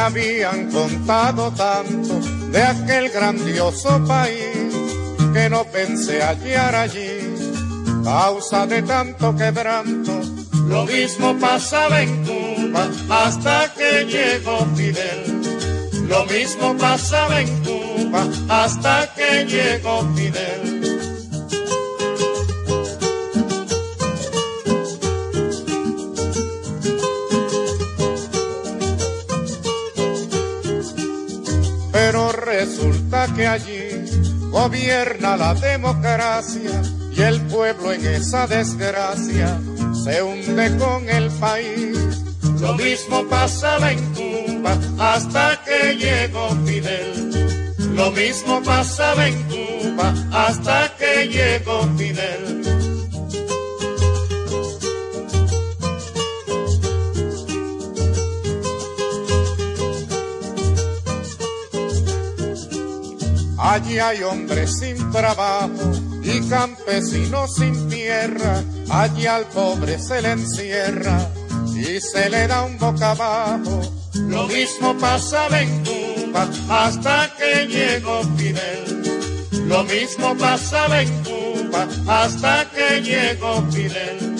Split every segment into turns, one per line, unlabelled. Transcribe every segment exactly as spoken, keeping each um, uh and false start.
habían contado tanto de aquel grandioso país que no pensé hallar allí causa de tanto quebranto. Lo mismo pasaba en Cuba hasta que llegó Fidel. Lo mismo pasaba en Cuba hasta que llegó Fidel. Pero resulta que allí gobierna la democracia y el pueblo en esa desgracia se hunde con el país. Lo mismo pasaba en Cuba hasta que llegó Fidel. Lo mismo pasaba en Cuba hasta que llegó Fidel. Allí hay hombres sin trabajo y campesinos sin tierra. Allí al pobre se le encierra y se le da un boca abajo. Lo mismo pasaba en Cuba hasta que llegó Fidel. Lo mismo pasaba en Cuba hasta que llegó Fidel.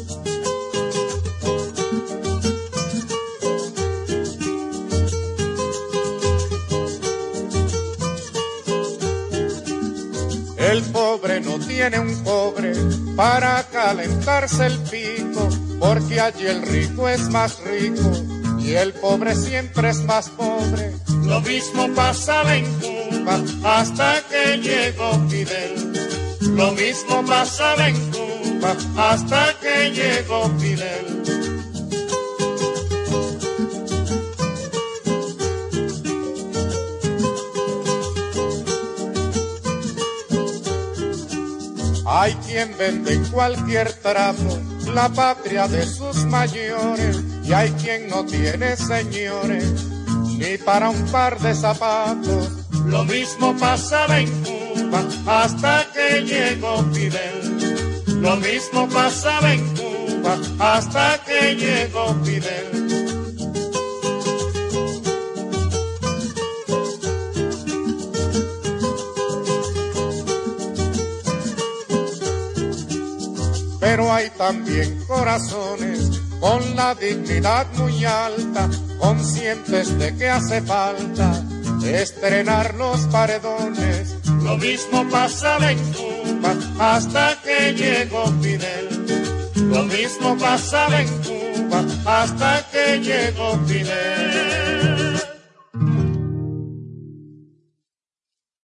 El pobre no tiene un cobre para calentarse el pico, porque allí el rico es más rico y el pobre siempre es más pobre. Lo mismo pasaba en Cuba hasta que llegó Fidel. Lo mismo pasaba en Cuba hasta que llegó Fidel. Hay quien vende en cualquier trapo la patria de sus mayores y hay quien no tiene, señores, ni para un par de zapatos. Lo mismo pasaba en Cuba hasta que llegó Fidel. Lo mismo pasaba en Cuba hasta que llegó Fidel. Pero hay también corazones con la dignidad muy alta, conscientes de que hace falta estrenar los paredones. Lo mismo pasaba en Cuba hasta que llegó Fidel. Lo mismo pasaba en Cuba hasta que llegó Fidel.